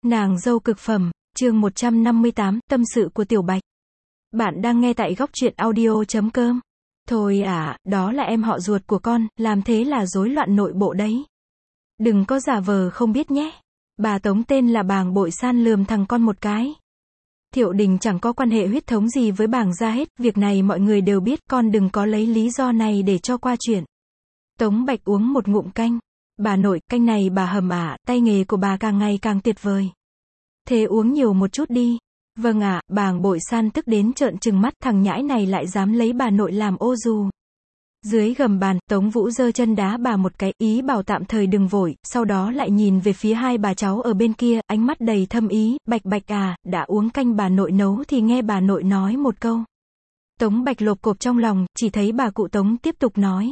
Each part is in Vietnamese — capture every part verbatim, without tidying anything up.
Nàng dâu cực phẩm, chương một trăm năm mươi tám, tâm sự của Tiểu Bạch. Bạn đang nghe tại góc truyện audio chấm com. Thôi à, đó là em họ ruột của con, làm thế là rối loạn nội bộ đấy. Đừng có giả vờ không biết nhé. Bà Tống tên là Bàng Bội San lườm thằng con một cái. Thiệu Đình chẳng có quan hệ huyết thống gì với Bàng gia hết, việc này mọi người đều biết, con đừng có lấy lý do này để cho qua chuyện. Tống Bạch uống một ngụm canh. Bà nội, canh này bà hầm à, tay nghề của bà càng ngày càng tuyệt vời. Thế uống nhiều một chút đi. Vâng ạ, à, Bàng Bội San tức đến trợn trừng mắt, thằng nhãi này lại dám lấy bà nội làm ô dù. Dưới gầm bàn, Tống Vũ giơ chân đá bà một cái, ý bảo tạm thời đừng vội, sau đó lại nhìn về phía hai bà cháu ở bên kia, ánh mắt đầy thâm ý, Bạch Bạch à, đã uống canh bà nội nấu thì nghe bà nội nói một câu. Tống Bạch lộp cộp trong lòng, chỉ thấy bà cụ Tống tiếp tục nói.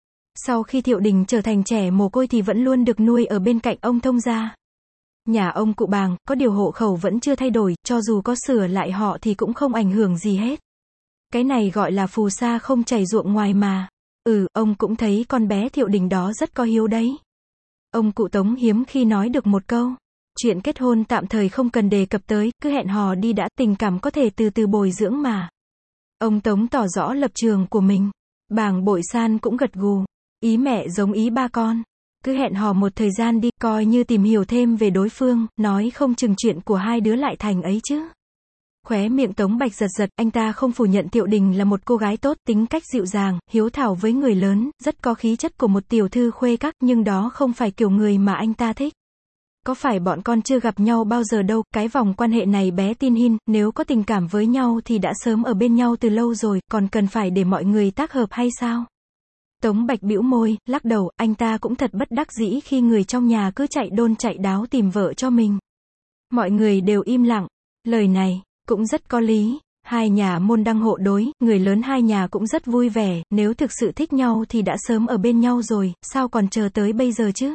Sau khi Thiệu Đình trở thành trẻ mồ côi thì vẫn luôn được nuôi ở bên cạnh ông Thông gia. Nhà ông cụ Bàng, có điều hộ khẩu vẫn chưa thay đổi, cho dù có sửa lại họ thì cũng không ảnh hưởng gì hết. Cái này gọi là phù sa không chảy ruộng ngoài mà. Ừ, ông cũng thấy con bé Thiệu Đình đó rất có hiếu đấy. Ông cụ Tống hiếm khi nói được một câu. Chuyện kết hôn tạm thời không cần đề cập tới, cứ hẹn hò đi đã, tình cảm có thể từ từ bồi dưỡng mà. Ông Tống tỏ rõ lập trường của mình. Bàng Bội San cũng gật gù. Ý mẹ giống ý ba con. Cứ hẹn hò một thời gian đi, coi như tìm hiểu thêm về đối phương, nói không chừng chuyện của hai đứa lại thành ấy chứ. Khóe miệng Tống Bạch giật giật, anh ta không phủ nhận Thiệu Đình là một cô gái tốt, tính cách dịu dàng, hiếu thảo với người lớn, rất có khí chất của một tiểu thư khuê các, nhưng đó không phải kiểu người mà anh ta thích. Có phải bọn con chưa gặp nhau bao giờ đâu, cái vòng quan hệ này bé tin hin, nếu có tình cảm với nhau thì đã sớm ở bên nhau từ lâu rồi, còn cần phải để mọi người tác hợp hay sao? Tống Bạch bĩu môi, lắc đầu, anh ta cũng thật bất đắc dĩ khi người trong nhà cứ chạy đôn chạy đáo tìm vợ cho mình. Mọi người đều im lặng, lời này cũng rất có lý, hai nhà môn đăng hộ đối, người lớn hai nhà cũng rất vui vẻ, nếu thực sự thích nhau thì đã sớm ở bên nhau rồi, sao còn chờ tới bây giờ chứ?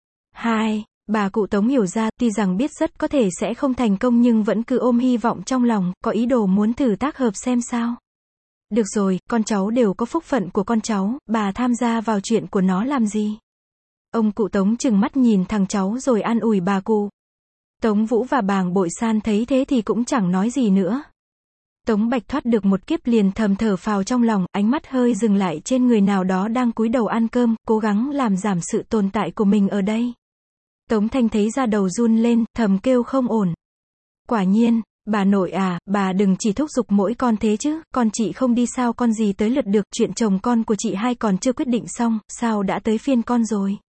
Hai, bà cụ Tống hiểu ra, tuy rằng biết rất có thể sẽ không thành công nhưng vẫn cứ ôm hy vọng trong lòng, có ý đồ muốn thử tác hợp xem sao. Được rồi, con cháu đều có phúc phận của con cháu, bà tham gia vào chuyện của nó làm gì? Ông cụ Tống trừng mắt nhìn thằng cháu rồi an ủi bà cụ. Tống Vũ và Bàng Bội San thấy thế thì cũng chẳng nói gì nữa. Tống Bạch thoát được một kiếp liền thầm thở phào trong lòng, ánh mắt hơi dừng lại trên người nào đó đang cúi đầu ăn cơm, cố gắng làm giảm sự tồn tại của mình ở đây. Tống Thanh thấy da đầu run lên, thầm kêu không ổn. Quả nhiên, bà nội à, bà đừng chỉ thúc giục mỗi con thế chứ, con chị không đi sao con gì tới lượt được, chuyện chồng con của chị hai còn chưa quyết định xong, sao đã tới phiên con rồi?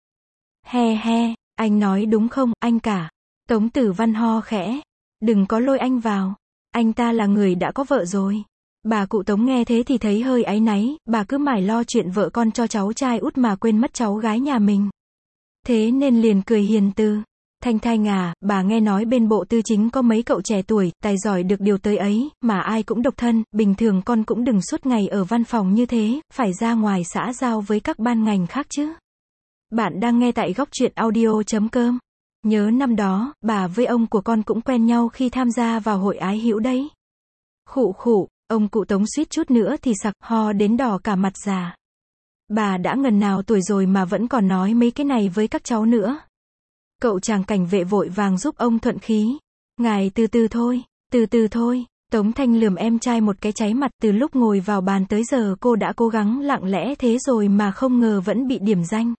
He he, anh nói đúng không, anh cả? Tống Tử Văn ho khẽ. Đừng có lôi anh vào. Anh ta là người đã có vợ rồi. Bà cụ Tống nghe thế thì thấy hơi áy náy, bà cứ mải lo chuyện vợ con cho cháu trai út mà quên mất cháu gái nhà mình. Thế nên liền cười hiền từ. Thanh Thanh à, bà nghe nói bên bộ tư chính có mấy cậu trẻ tuổi, tài giỏi được điều tới ấy, mà ai cũng độc thân, bình thường con cũng đừng suốt ngày ở văn phòng như thế, phải ra ngoài xã giao với các ban ngành khác chứ. Bạn đang nghe tại góc truyện audio chấm com. Nhớ năm đó, bà với ông của con cũng quen nhau khi tham gia vào hội ái hữu đấy. Khụ khụ, ông cụ Tống suýt chút nữa thì sặc, ho đến đỏ cả mặt già. Bà đã ngần nào tuổi rồi mà vẫn còn nói mấy cái này với các cháu nữa. Cậu chàng cảnh vệ vội vàng giúp ông thuận khí. Ngài từ từ thôi, từ từ thôi. Tống Thanh lườm em trai một cái cháy mặt, từ lúc ngồi vào bàn tới giờ cô đã cố gắng lặng lẽ thế rồi mà không ngờ vẫn bị điểm danh.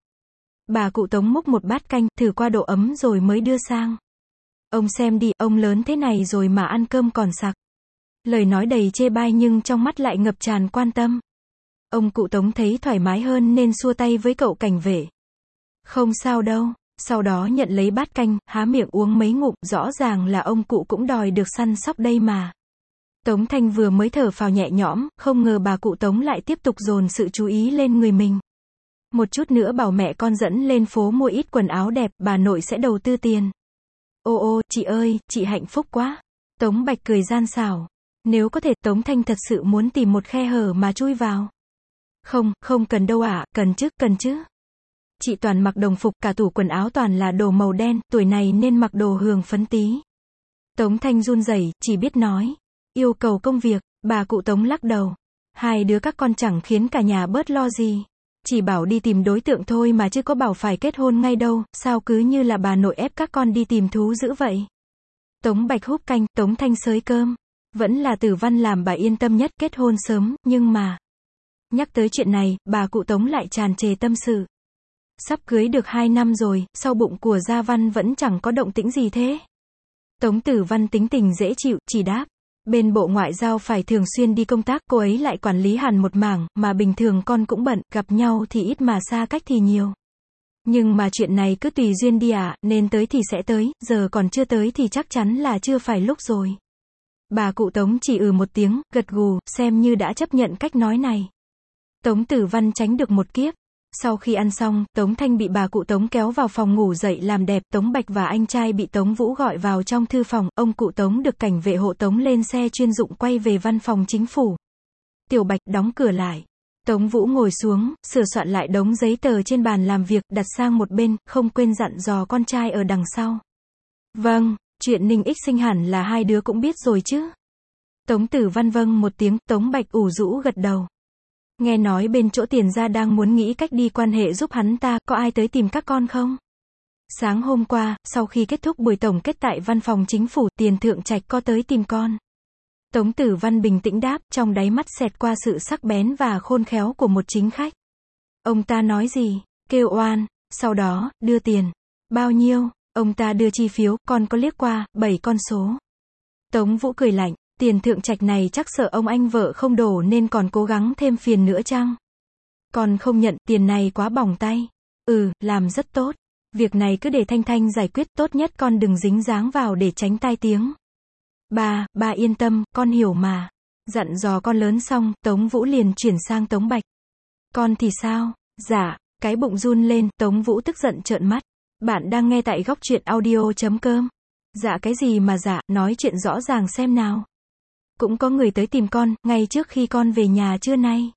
Bà cụ Tống múc một bát canh, thử qua độ ấm rồi mới đưa sang. Ông xem đi, ông lớn thế này rồi mà ăn cơm còn sặc. Lời nói đầy chê bai nhưng trong mắt lại ngập tràn quan tâm. Ông cụ Tống thấy thoải mái hơn nên xua tay với cậu cảnh vệ. Không sao đâu. Sau đó nhận lấy bát canh, há miệng uống mấy ngụm, rõ ràng là ông cụ cũng đòi được săn sóc đây mà. Tống Thanh vừa mới thở phào nhẹ nhõm, không ngờ bà cụ Tống lại tiếp tục dồn sự chú ý lên người mình. Một chút nữa bảo mẹ con dẫn lên phố mua ít quần áo đẹp, bà nội sẽ đầu tư tiền. Ô ô, chị ơi, chị hạnh phúc quá. Tống Bạch cười gian xảo. Nếu có thể, Tống Thanh thật sự muốn tìm một khe hở mà chui vào. Không, không cần đâu ạ, à, cần chứ, cần chứ. Chị toàn mặc đồng phục, cả tủ quần áo toàn là đồ màu đen, tuổi này nên mặc đồ hường phấn tí. Tống Thanh run rẩy, chỉ biết nói. Yêu cầu công việc, bà cụ Tống lắc đầu. Hai đứa các con chẳng khiến cả nhà bớt lo gì. Chỉ bảo đi tìm đối tượng thôi mà chứ có bảo phải kết hôn ngay đâu, sao cứ như là bà nội ép các con đi tìm thú dữ vậy. Tống Bạch húp canh, Tống Thanh xới cơm. Vẫn là Tử Văn làm bà yên tâm nhất, kết hôn sớm, nhưng mà... Nhắc tới chuyện này, bà cụ Tống lại tràn trề tâm sự. Sắp cưới được hai năm rồi, sau bụng của Gia Văn vẫn chẳng có động tĩnh gì thế. Tống Tử Văn tính tình dễ chịu, chỉ đáp. Bên Bộ Ngoại giao phải thường xuyên đi công tác, cô ấy lại quản lý hẳn một mảng, mà bình thường con cũng bận, gặp nhau thì ít mà xa cách thì nhiều. Nhưng mà chuyện này cứ tùy duyên đi ạ, nên tới thì sẽ tới, giờ còn chưa tới thì chắc chắn là chưa phải lúc rồi. Bà cụ Tống chỉ ừ một tiếng, gật gù, xem như đã chấp nhận cách nói này. Tống Tử Văn tránh được một kiếp. Sau khi ăn xong, Tống Thanh bị bà cụ Tống kéo vào phòng ngủ dậy làm đẹp, Tống Bạch và anh trai bị Tống Vũ gọi vào trong thư phòng, ông cụ Tống được cảnh vệ hộ tống lên xe chuyên dụng quay về văn phòng chính phủ. Tiểu Bạch đóng cửa lại. Tống Vũ ngồi xuống, sửa soạn lại đống giấy tờ trên bàn làm việc, đặt sang một bên, không quên dặn dò con trai ở đằng sau. Vâng, chuyện Ninh Ích Sinh hẳn là hai đứa cũng biết rồi chứ. Tống Tử Văn vâng một tiếng, Tống Bạch ủ rũ gật đầu. Nghe nói bên chỗ Tiền gia đang muốn nghĩ cách đi quan hệ giúp hắn ta, có ai tới tìm các con không? Sáng hôm qua, sau khi kết thúc buổi tổng kết tại văn phòng chính phủ, Tiền Thượng Trạch có tới tìm con. Tống Tử Văn bình tĩnh đáp, trong đáy mắt xẹt qua sự sắc bén và khôn khéo của một chính khách. Ông ta nói gì? Kêu oan, sau đó, đưa tiền. Bao nhiêu? Ông ta đưa chi phiếu, con có liếc qua, bảy con số. Tống Vũ cười lạnh, Tiền Thượng Trạch này chắc sợ ông anh vợ không đổ nên còn cố gắng thêm phiền nữa chăng? Con không nhận, tiền này quá bỏng tay. Ừ, làm rất tốt. Việc này cứ để Thanh Thanh giải quyết, tốt nhất con đừng dính dáng vào để tránh tai tiếng. Ba, ba yên tâm, con hiểu mà. Dặn dò con lớn xong, Tống Vũ liền chuyển sang Tống Bạch. Con thì sao? Dạ, cái bụng run lên, Tống Vũ tức giận trợn mắt. Bạn đang nghe tại góc truyện audio chấm com. Dạ cái gì mà dạ, nói chuyện rõ ràng xem nào. Cũng có người tới tìm con, ngay trước khi con về nhà trưa nay.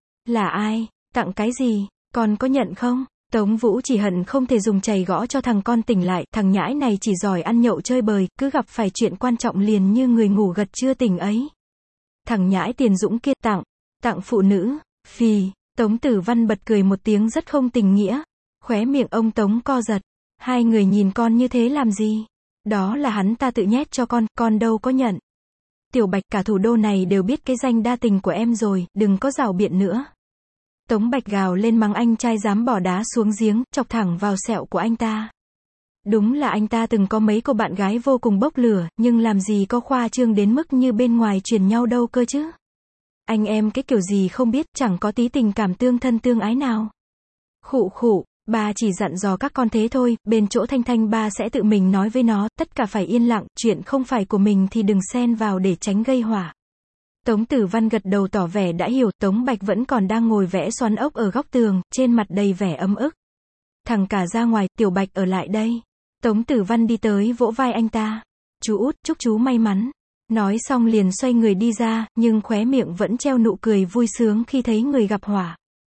Là ai? Tặng cái gì? Con có nhận không? Tống Vũ chỉ hận không thể dùng chày gõ cho thằng con tỉnh lại, thằng nhãi này chỉ giỏi ăn nhậu chơi bời, cứ gặp phải chuyện quan trọng liền như người ngủ gật chưa tỉnh ấy. Thằng nhãi Tiền Dũng kia, tặng, tặng phụ nữ, phì, Tống Tử Văn bật cười một tiếng rất không tình nghĩa. Khóe miệng ông Tống co giật. Hai người nhìn con như thế làm gì? Đó là hắn ta tự nhét cho con, con đâu có nhận. Tiểu Bạch, cả thủ đô này đều biết cái danh đa tình của em rồi, đừng có rảo biện nữa. Tống Bạch gào lên mắng anh trai dám bỏ đá xuống giếng, chọc thẳng vào sẹo của anh ta. Đúng là anh ta từng có mấy cô bạn gái vô cùng bốc lửa, nhưng làm gì có khoa trương đến mức như bên ngoài truyền nhau đâu cơ chứ. Anh em cái kiểu gì không biết, chẳng có tí tình cảm tương thân tương ái nào. Khụ khụ, ba chỉ dặn dò các con thế thôi, bên chỗ Thanh Thanh ba sẽ tự mình nói với nó, tất cả phải yên lặng, chuyện không phải của mình thì đừng xen vào để tránh gây họa. Tống Tử Văn gật đầu tỏ vẻ đã hiểu, Tống Bạch vẫn còn đang ngồi vẽ xoắn ốc ở góc tường, trên mặt đầy vẻ ấm ức. Thằng cả ra ngoài, Tiểu Bạch ở lại đây. Tống Tử Văn đi tới vỗ vai anh ta. Chú út, chúc chú may mắn. Nói xong liền xoay người đi ra, nhưng khóe miệng vẫn treo nụ cười vui sướng khi thấy người gặp họa.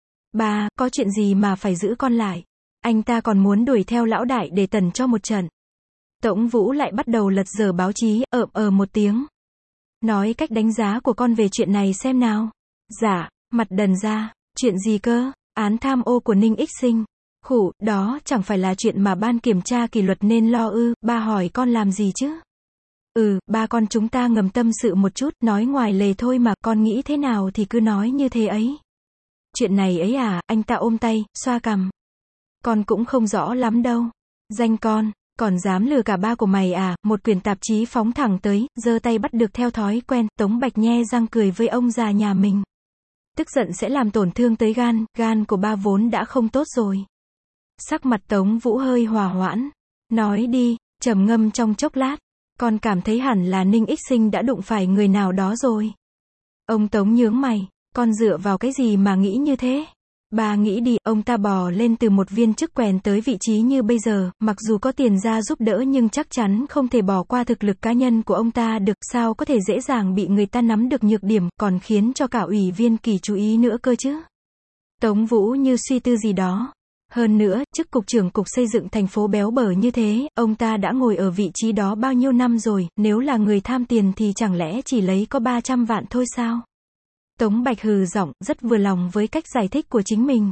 Ba, có chuyện gì mà phải giữ con lại? Anh ta còn muốn đuổi theo lão đại để tẩn cho một trận. Tống Vũ lại bắt đầu lật dở báo chí, ợm ờ một tiếng. Nói cách đánh giá của con về chuyện này xem nào. Dạ, mặt đần ra, chuyện gì cơ? Án tham ô của Ninh Ích Sinh. Khủ, đó chẳng phải là chuyện mà ban kiểm tra kỷ luật nên lo ư, ba hỏi con làm gì chứ? Ừ, ba con chúng ta ngầm tâm sự một chút, nói ngoài lề thôi mà, con nghĩ thế nào thì cứ nói như thế ấy. Chuyện này ấy à, anh ta ôm tay, xoa cằm. Con cũng không rõ lắm đâu. Danh con, còn dám lừa cả ba của mày à, một quyển tạp chí phóng thẳng tới, giơ tay bắt được theo thói quen, Tống Bạch nhe răng cười với ông già nhà mình. Tức giận sẽ làm tổn thương tới gan, gan của ba vốn đã không tốt rồi. Sắc mặt Tống Vũ hơi hòa hoãn. Nói đi, trầm ngâm trong chốc lát. Con cảm thấy hẳn là Ninh Ích Sinh đã đụng phải người nào đó rồi. Ông Tống nhướng mày. Con dựa vào cái gì mà nghĩ như thế? Bà nghĩ đi, ông ta bò lên từ một viên chức quèn tới vị trí như bây giờ, mặc dù có Tiền ra giúp đỡ nhưng chắc chắn không thể bỏ qua thực lực cá nhân của ông ta được, sao có thể dễ dàng bị người ta nắm được nhược điểm, còn khiến cho cả ủy viên Kỳ chú ý nữa cơ chứ. Tống Vũ như suy tư gì đó. Hơn nữa, chức cục trưởng cục xây dựng thành phố béo bở như thế, ông ta đã ngồi ở vị trí đó bao nhiêu năm rồi, nếu là người tham tiền thì chẳng lẽ chỉ lấy có ba trăm vạn thôi sao? Tống Bạch hừ giọng, rất vừa lòng với cách giải thích của chính mình.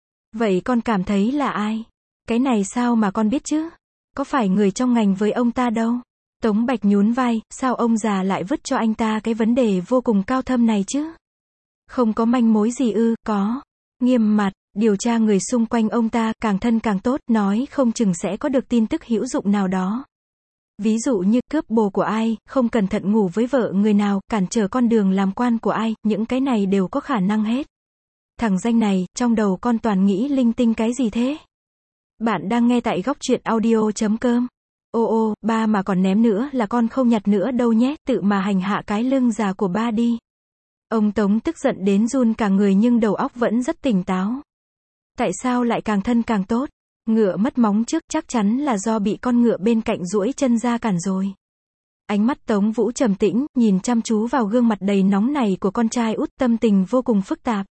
Vậy con cảm thấy là ai? Cái này sao mà con biết chứ? Có phải người trong ngành với ông ta đâu? Tống Bạch nhún vai, sao ông già lại vứt cho anh ta cái vấn đề vô cùng cao thâm này chứ? Không có manh mối gì ư? Có. Nghiêm mặt, điều tra người xung quanh ông ta, càng thân càng tốt, nói không chừng sẽ có được tin tức hữu dụng nào đó. Ví dụ như, cướp bồ của ai, không cẩn thận ngủ với vợ người nào, cản trở con đường làm quan của ai, những cái này đều có khả năng hết. Thằng danh này, trong đầu con toàn nghĩ linh tinh cái gì thế? Bạn đang nghe tại góc truyện audio chấm com. Ô ô, ba mà còn ném nữa là con không nhặt nữa đâu nhé, tự mà hành hạ cái lưng già của ba đi. Ông Tống tức giận đến run cả người nhưng đầu óc vẫn rất tỉnh táo. Tại sao lại càng thân càng tốt? Ngựa mất móng trước chắc chắn là do bị con ngựa bên cạnh duỗi chân ra cản rồi. Ánh mắt Tống Vũ trầm tĩnh, nhìn chăm chú vào gương mặt đầy nóng này của con trai út, tâm tình vô cùng phức tạp.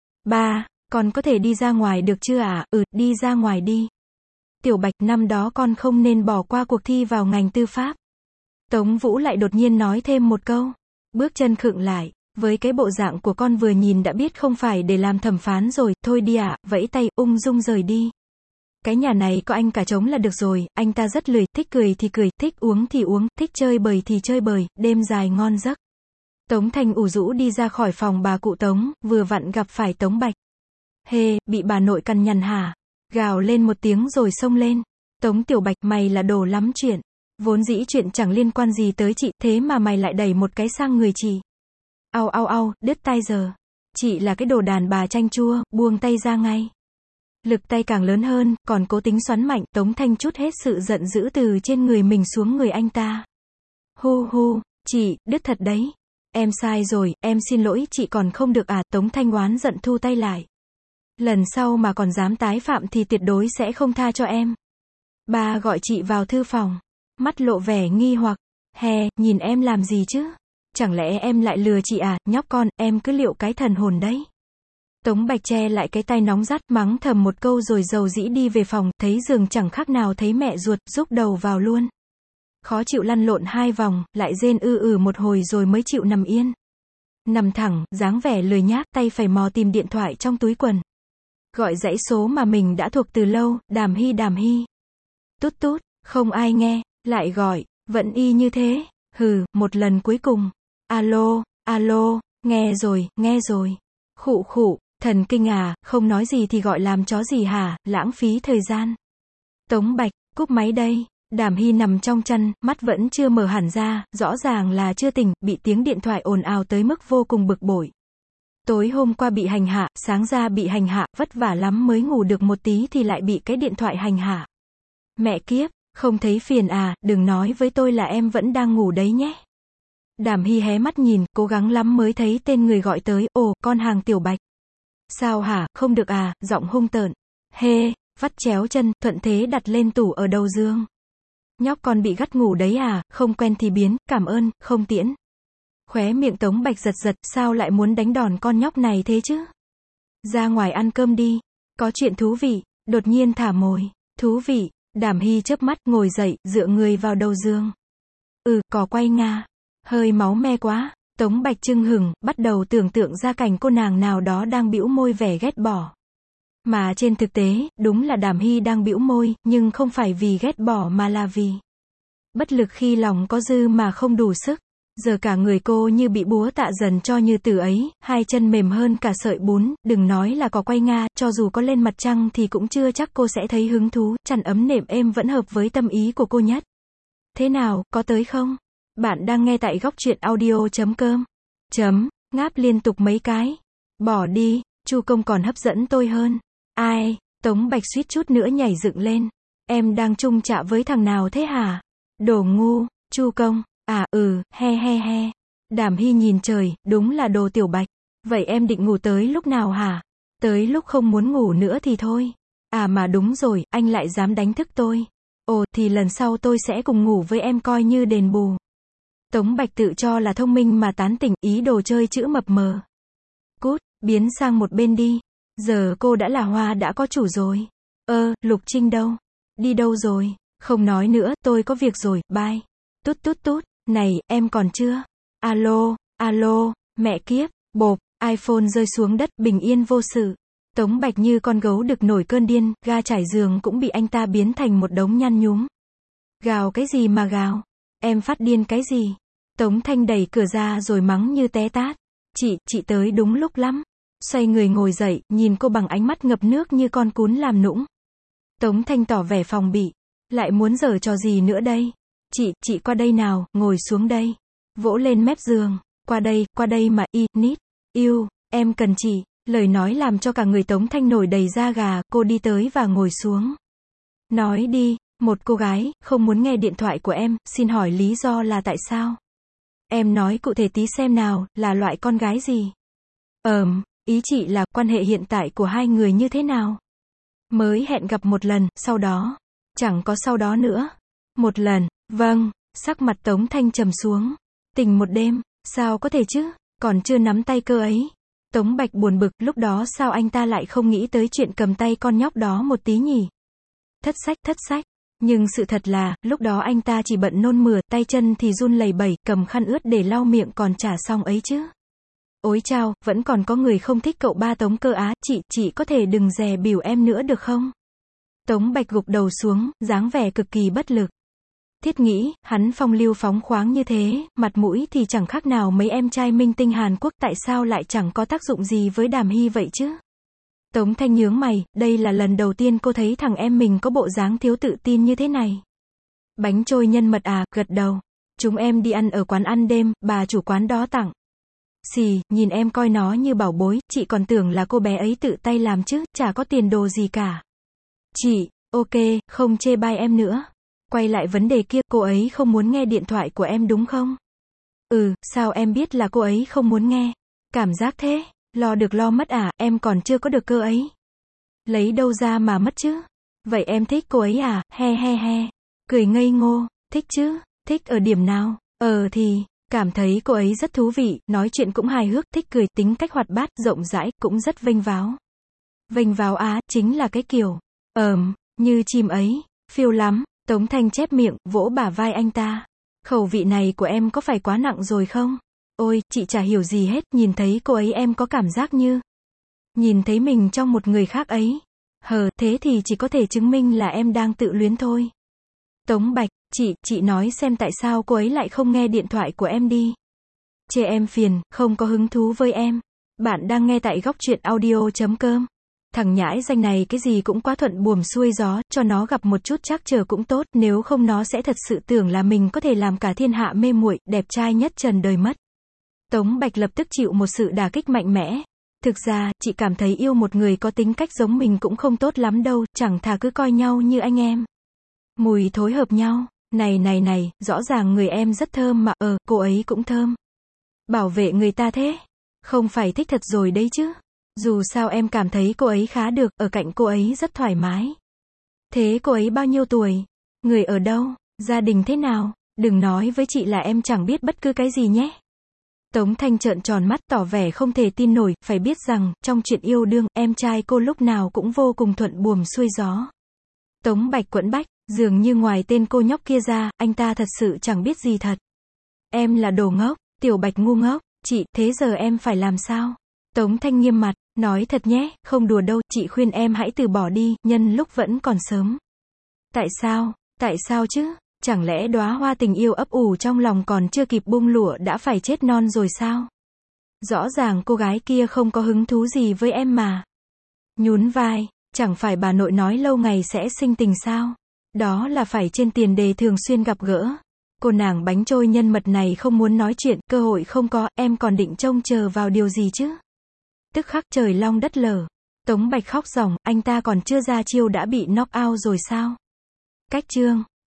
Ba, con có thể đi ra ngoài được chưa ạ? À? Ừ, đi ra ngoài đi. Tiểu Bạch, năm đó con không nên bỏ qua cuộc thi vào ngành tư pháp. Tống Vũ lại đột nhiên nói thêm một câu. Bước chân khựng lại. Với cái bộ dạng của con vừa nhìn đã biết không phải để làm thẩm phán rồi, thôi đi ạ, à, vẫy tay, ung dung rời đi. Cái nhà này có anh cả trống là được rồi, anh ta rất lười, thích cười thì cười, thích uống thì uống, thích chơi bời thì chơi bời, đêm dài ngon giấc. Tống Thanh ủ rũ đi ra khỏi phòng bà cụ Tống, vừa vặn gặp phải Tống Bạch. Hê, bị bà nội cằn nhằn hả? Gào lên một tiếng rồi xông lên. Tống Tiểu Bạch, mày là đồ lắm chuyện. Vốn dĩ chuyện chẳng liên quan gì tới chị, thế mà mày lại đẩy một cái sang người chị. Au au au, đứt tai giờ. Chị là cái đồ đàn bà chanh chua, buông tay ra ngay. Lực tay càng lớn hơn, còn cố tính xoắn mạnh, Tống Thanh trút hết sự giận dữ từ trên người mình xuống người anh ta. Hu hu, chị, đứt thật đấy. Em sai rồi, em xin lỗi, chị còn không được à? Tống Thanh oán giận thu tay lại. Lần sau mà còn dám tái phạm thì tuyệt đối sẽ không tha cho em. Ba gọi chị vào thư phòng. Mắt lộ vẻ nghi hoặc. Hè, nhìn em làm gì chứ? Chẳng lẽ em lại lừa chị à? Nhóc con, em cứ liệu cái thần hồn đấy. Tống Bạch che lại cái tai nóng rát, mắng thầm một câu rồi dầu dĩ đi về phòng, thấy giường chẳng khác nào thấy mẹ ruột, rúc đầu vào luôn. Khó chịu lăn lộn hai vòng, lại rên ư ử một hồi rồi mới chịu nằm yên. Nằm thẳng, dáng vẻ lười nhác, tay phải mò tìm điện thoại trong túi quần. Gọi dãy số mà mình đã thuộc từ lâu, Đàm Hy Đàm Hy. Tút tút, không ai nghe, lại gọi, vẫn y như thế, hừ, một lần cuối cùng. Alo, alo, nghe rồi, nghe rồi. Khụ khụ, thần kinh à, không nói gì thì gọi làm chó gì hả, lãng phí thời gian. Tống Bạch, cúp máy đây. Đàm Hy nằm trong chăn, mắt vẫn chưa mở hẳn ra, rõ ràng là chưa tỉnh, bị tiếng điện thoại ồn ào tới mức vô cùng bực bội. Tối hôm qua bị hành hạ, sáng ra bị hành hạ, vất vả lắm mới ngủ được một tí thì lại bị cái điện thoại hành hạ. Mẹ kiếp, không thấy phiền à, đừng nói với tôi là em vẫn đang ngủ đấy nhé. Đàm Hy hé mắt nhìn, cố gắng lắm mới thấy tên người gọi tới, ồ, con hàng Tiểu Bạch. Sao hả, không được à, giọng hung tợn. Hê, vắt chéo chân, thuận thế đặt lên tủ ở đầu giường. Nhóc con bị gắt ngủ đấy à, không quen thì biến, cảm ơn, không tiễn. Khóe miệng Tống Bạch giật giật, sao lại muốn đánh đòn con nhóc này thế chứ? Ra ngoài ăn cơm đi, có chuyện thú vị, đột nhiên thả mồi, thú vị, Đàm Hy chớp mắt, ngồi dậy, dựa người vào đầu giường. Ừ, cò quay Nga, hơi máu me quá, Tống Bạch chưng hửng, bắt đầu tưởng tượng ra cảnh cô nàng nào đó đang bĩu môi vẻ ghét bỏ. Mà trên thực tế, đúng là Đàm Hy đang bĩu môi, nhưng không phải vì ghét bỏ mà là vì bất lực khi lòng có dư mà không đủ sức. Giờ cả người cô như bị búa tạ dần cho như từ ấy, hai chân mềm hơn cả sợi bún, đừng nói là cò quay Nga, cho dù có lên mặt trăng thì cũng chưa chắc cô sẽ thấy hứng thú, chăn ấm nệm êm vẫn hợp với tâm ý của cô nhất. Thế nào, có tới không? Bạn đang nghe tại góc truyện audio chấm com. Chấm, ngáp liên tục mấy cái. Bỏ đi, Chu Công còn hấp dẫn tôi hơn. Ai? Tống Bạch suýt chút nữa nhảy dựng lên. Em đang chung chạ với thằng nào thế hả? Đồ ngu, Chu Công. À ừ, he he he. Đàm Hy nhìn trời, đúng là đồ Tiểu Bạch. Vậy em định ngủ tới lúc nào hả? Tới lúc không muốn ngủ nữa thì thôi. À mà đúng rồi, anh lại dám đánh thức tôi. Ồ, thì lần sau tôi sẽ cùng ngủ với em coi như đền bù. Tống Bạch tự cho là thông minh mà tán tỉnh, ý đồ chơi chữ mập mờ. Cút, biến sang một bên đi. Giờ cô đã là hoa đã có chủ rồi. Ơ, Lục Trinh đâu? Đi đâu rồi? Không nói nữa, tôi có việc rồi, bye. Tút tút tút, này, em còn chưa? Alo, alo, mẹ kiếp, bộp, iPhone rơi xuống đất, bình yên vô sự. Tống Bạch như con gấu đực nổi cơn điên, ga trải giường cũng bị anh ta biến thành một đống nhăn nhúm. Gào cái gì mà gào? Em phát điên cái gì? Tống Thanh đẩy cửa ra rồi mắng như té tát. Chị, chị tới đúng lúc lắm. Xoay người ngồi dậy, nhìn cô bằng ánh mắt ngập nước như con cún làm nũng. Tống Thanh tỏ vẻ phòng bị. Lại muốn giở trò gì nữa đây? Chị, chị qua đây nào, ngồi xuống đây. Vỗ lên mép giường. Qua đây, qua đây mà, y, nít. Yêu, em cần chị. Lời nói làm cho cả người Tống Thanh nổi đầy da gà, cô đi tới và ngồi xuống. Nói đi, một cô gái, không muốn nghe điện thoại của em, xin hỏi lý do là tại sao? Em nói cụ thể tí xem nào, là loại con gái gì? Ờm, ý chị là quan hệ hiện tại của hai người như thế nào? Mới hẹn gặp một lần, sau đó, chẳng có sau đó nữa. Một lần, vâng, sắc mặt Tống Thanh trầm xuống. Tình một đêm, sao có thể chứ, còn chưa nắm tay cơ ấy. Tống Bạch buồn bực, lúc đó sao anh ta lại không nghĩ tới chuyện cầm tay con nhóc đó một tí nhỉ? Thất sách, thất sách. Nhưng sự thật là, lúc đó anh ta chỉ bận nôn mửa, tay chân thì run lẩy bẩy, cầm khăn ướt để lau miệng còn chả xong ấy chứ. Ôi chao, vẫn còn có người không thích cậu ba Tống cơ á, chị, chị có thể đừng dè bỉu em nữa được không? Tống Bạch gục đầu xuống, dáng vẻ cực kỳ bất lực. Thiết nghĩ, hắn phong lưu phóng khoáng như thế, mặt mũi thì chẳng khác nào mấy em trai minh tinh Hàn Quốc, tại sao lại chẳng có tác dụng gì với Đàm Hy vậy chứ? Tống Thanh nhướng mày, đây là lần đầu tiên cô thấy thằng em mình có bộ dáng thiếu tự tin như thế này. Bánh trôi nhân mật à, gật đầu. Chúng em đi ăn ở quán ăn đêm, bà chủ quán đó tặng. Xì, nhìn em coi nó như bảo bối, chị còn tưởng là cô bé ấy tự tay làm chứ, chả có tiền đồ gì cả. Chị, ok, không chê bai em nữa. Quay lại vấn đề kia, cô ấy không muốn nghe điện thoại của em đúng không? Ừ, sao em biết là cô ấy không muốn nghe? Cảm giác thế, lo được lo mất à, em còn chưa có được cơ ấy. Lấy đâu ra mà mất chứ? Vậy em thích cô ấy à, he he he. Cười ngây ngô, thích chứ, thích ở điểm nào? Ờ thì, cảm thấy cô ấy rất thú vị, nói chuyện cũng hài hước, thích cười, tính cách hoạt bát, rộng rãi, cũng rất vênh váo. Vênh váo á, chính là cái kiểu, ờm, như chim ấy, phiêu lắm. Tống Thanh chép miệng, vỗ bả vai anh ta. Khẩu vị này của em có phải quá nặng rồi không? Ôi, chị chả hiểu gì hết, nhìn thấy cô ấy em có cảm giác như nhìn thấy mình trong một người khác ấy. Hờ, thế thì chỉ có thể chứng minh là em đang tự luyến thôi. Tống Bạch, chị, chị nói xem tại sao cô ấy lại không nghe điện thoại của em đi. Chê em phiền, không có hứng thú với em. Bạn đang nghe tại góc truyện audio chấm com. Thằng nhãi danh này cái gì cũng quá thuận buồm xuôi gió, cho nó gặp một chút trắc trở cũng tốt, nếu không nó sẽ thật sự tưởng là mình có thể làm cả thiên hạ mê muội, đẹp trai nhất trần đời mất. Tống Bạch lập tức chịu một sự đả kích mạnh mẽ. Thực ra, chị cảm thấy yêu một người có tính cách giống mình cũng không tốt lắm đâu, chẳng thà cứ coi nhau như anh em. Mùi thối hợp nhau, này này này, rõ ràng người em rất thơm mà, ờ, cô ấy cũng thơm. Bảo vệ người ta thế, không phải thích thật rồi đấy chứ. Dù sao em cảm thấy cô ấy khá được, ở cạnh cô ấy rất thoải mái. Thế cô ấy bao nhiêu tuổi? Người ở đâu? Gia đình thế nào? Đừng nói với chị là em chẳng biết bất cứ cái gì nhé. Tống Thanh trợn tròn mắt tỏ vẻ không thể tin nổi, phải biết rằng, trong chuyện yêu đương, em trai cô lúc nào cũng vô cùng thuận buồm xuôi gió. Tống Bạch quẫn bách, dường như ngoài tên cô nhóc kia ra, anh ta thật sự chẳng biết gì thật. Em là đồ ngốc, Tiểu Bạch ngu ngốc, chị, thế giờ em phải làm sao? Tống Thanh nghiêm mặt, nói thật nhé, không đùa đâu, chị khuyên em hãy từ bỏ đi, nhân lúc vẫn còn sớm. Tại sao? Tại sao chứ? Chẳng lẽ đóa hoa tình yêu ấp ủ trong lòng còn chưa kịp bung lụa đã phải chết non rồi sao? Rõ ràng cô gái kia không có hứng thú gì với em mà. Nhún vai, chẳng phải bà nội nói lâu ngày sẽ sinh tình sao? Đó là phải trên tiền đề thường xuyên gặp gỡ. Cô nàng bánh trôi nhân mật này không muốn nói chuyện, cơ hội không có, em còn định trông chờ vào điều gì chứ? Tức khắc trời long đất lở. Tống Bạch khóc ròng, anh ta còn chưa ra chiêu đã bị knock out rồi sao? Cách chương